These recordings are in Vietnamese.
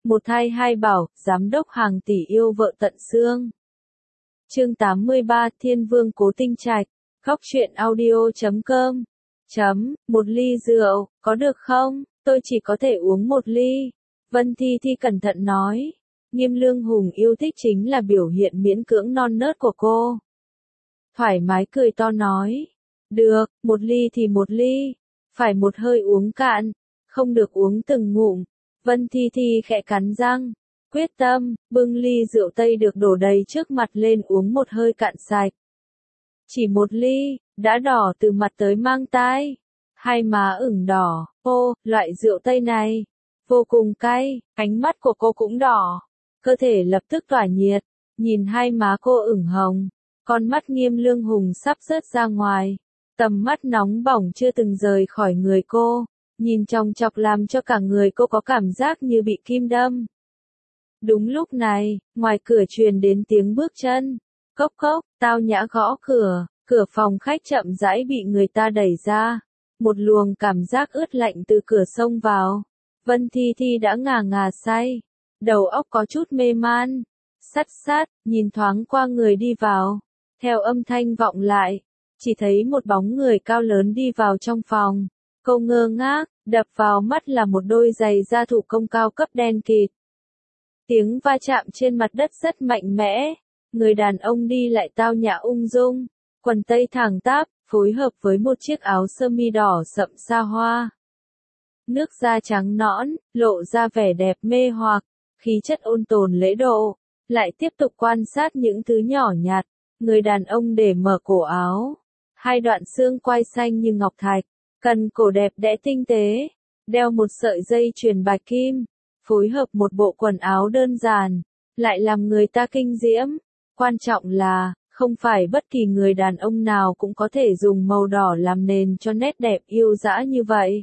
Một thai hai bảo, giám đốc hàng tỷ yêu vợ tận xương. Chương 83, Thiên Vương Cố Tinh Trạch. Khóc chuyện audio.com. Một ly rượu, có được không? Tôi chỉ có thể uống một ly. Vân Thi Thi cẩn thận nói. Nghiêm Lương Hùng yêu thích chính là biểu hiện miễn cưỡng non nớt của cô. Thoải mái cười to nói. Được, một ly thì một ly. Phải một hơi uống cạn, không được uống từng ngụm. Vân Thi Thi khẽ cắn răng, quyết tâm, bưng ly rượu tây được đổ đầy trước mặt lên uống một hơi cạn sạch. Chỉ một ly, đã đỏ từ mặt tới mang tai. Hai má ửng đỏ, loại rượu tây này, vô cùng cay, ánh mắt của cô cũng đỏ. Cơ thể lập tức tỏa nhiệt, nhìn hai má cô ửng hồng, con mắt Nghiêm Lương Hùng sắp rớt ra ngoài. Tầm mắt nóng bỏng chưa từng rời khỏi người cô, nhìn chòng chọc làm cho cả người cô có cảm giác như bị kim đâm. Đúng lúc này, ngoài cửa truyền đến tiếng bước chân. Cốc cốc, Tao Nhã gõ cửa, cửa phòng khách chậm rãi bị người ta đẩy ra. Một luồng cảm giác ướt lạnh từ cửa xông vào. Vân Thi Thi đã ngà ngà say, đầu óc có chút mê man. Sát, nhìn thoáng qua người đi vào. Theo âm thanh vọng lại, chỉ thấy một bóng người cao lớn đi vào trong phòng. Cô ngơ ngác, đập vào mắt là một đôi giày da thủ công cao cấp đen kịt. Tiếng va chạm trên mặt đất rất mạnh mẽ. Người đàn ông đi lại tao nhã ung dung, quần tây thẳng tắp, phối hợp với một chiếc áo sơ mi đỏ sậm xa hoa. Nước da trắng nõn, lộ ra vẻ đẹp mê hoặc, khí chất ôn tồn lễ độ. Lại tiếp tục quan sát những thứ nhỏ nhặt. Người đàn ông để mở cổ áo. Hai đoạn xương quai xanh như ngọc thạch, cần cổ đẹp đẽ tinh tế, đeo một sợi dây chuyền bạch kim, phối hợp một bộ quần áo đơn giản, lại làm người ta kinh diễm. Quan trọng là, không phải bất kỳ người đàn ông nào cũng có thể dùng màu đỏ làm nền cho nét đẹp yêu dã như vậy.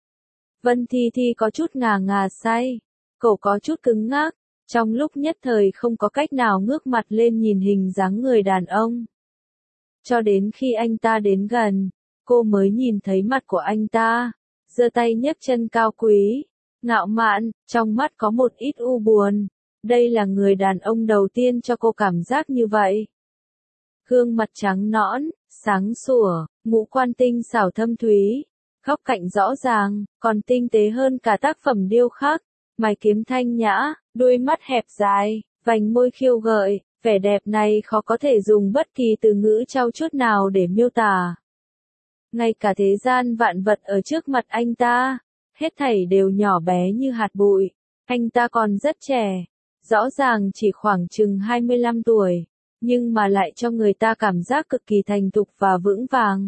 Vân Thi Thi có chút ngà ngà say, cổ có chút cứng ngắc, trong lúc nhất thời không có cách nào ngước mặt lên nhìn hình dáng người đàn ông. Cho đến khi anh ta đến gần, cô mới nhìn thấy mặt của anh ta, giơ tay nhấc chân cao quý, ngạo mạn, trong mắt có một ít u buồn. Đây là người đàn ông đầu tiên cho cô cảm giác như vậy. Gương mặt trắng nõn, sáng sủa, ngũ quan tinh xảo thâm thúy, góc cạnh rõ ràng, còn tinh tế hơn cả tác phẩm điêu khắc, mày kiếm thanh nhã, đuôi mắt hẹp dài, vành môi khiêu gợi. Vẻ đẹp này khó có thể dùng bất kỳ từ ngữ trau chuốt nào để miêu tả. Ngay cả thế gian vạn vật ở trước mặt anh ta, hết thảy đều nhỏ bé như hạt bụi. Anh ta còn rất trẻ, rõ ràng chỉ khoảng chừng 25 tuổi, nhưng mà lại cho người ta cảm giác cực kỳ thành thục và vững vàng.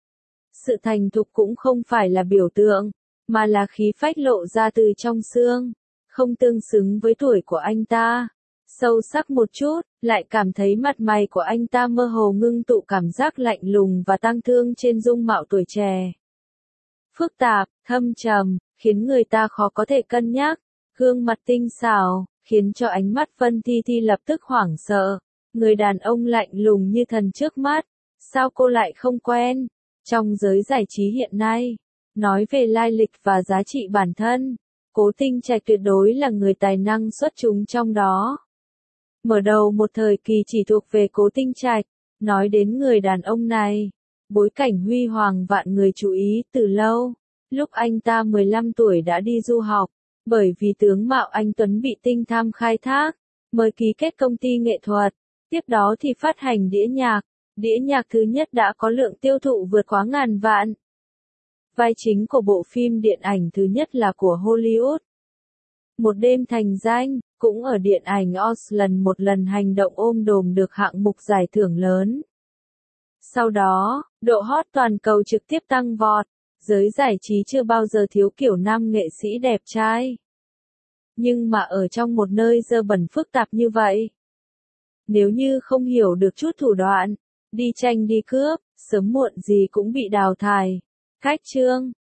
Sự thành thục cũng không phải là biểu tượng, mà là khí phách lộ ra từ trong xương, không tương xứng với tuổi của anh ta. Sâu sắc một chút, lại cảm thấy mặt mày của anh ta mơ hồ ngưng tụ cảm giác lạnh lùng và tang thương trên dung mạo tuổi trẻ. Phức tạp, thâm trầm, khiến người ta khó có thể cân nhắc. Gương mặt tinh xảo, khiến cho ánh mắt Vân Thi Thi lập tức hoảng sợ. Người đàn ông lạnh lùng như thần trước mắt, sao cô lại không quen? Trong giới giải trí hiện nay, nói về lai lịch và giá trị bản thân, Cố Tinh Trạch tuyệt đối là người tài năng xuất chúng trong đó. Mở đầu một thời kỳ chỉ thuộc về Cố Tinh Trạch, nói đến người đàn ông này, bối cảnh huy hoàng vạn người chú ý từ lâu. Lúc anh ta 15 tuổi đã đi du học, bởi vì tướng mạo anh Tuấn bị Tinh Tham khai thác, mời ký kết công ty nghệ thuật, tiếp đó thì phát hành đĩa nhạc thứ nhất đã có lượng tiêu thụ vượt quá ngàn vạn. Vai chính của bộ phim điện ảnh thứ nhất là của Hollywood. Một đêm thành danh, cũng ở điện ảnh Oscar một lần hành động ôm đồm được hạng mục giải thưởng lớn. Sau đó, độ hot toàn cầu trực tiếp tăng vọt, giới giải trí chưa bao giờ thiếu kiểu nam nghệ sĩ đẹp trai. Nhưng mà ở trong một nơi dơ bẩn phức tạp như vậy, nếu như không hiểu được chút thủ đoạn, đi tranh đi cướp, sớm muộn gì cũng bị đào thải. Khách trương,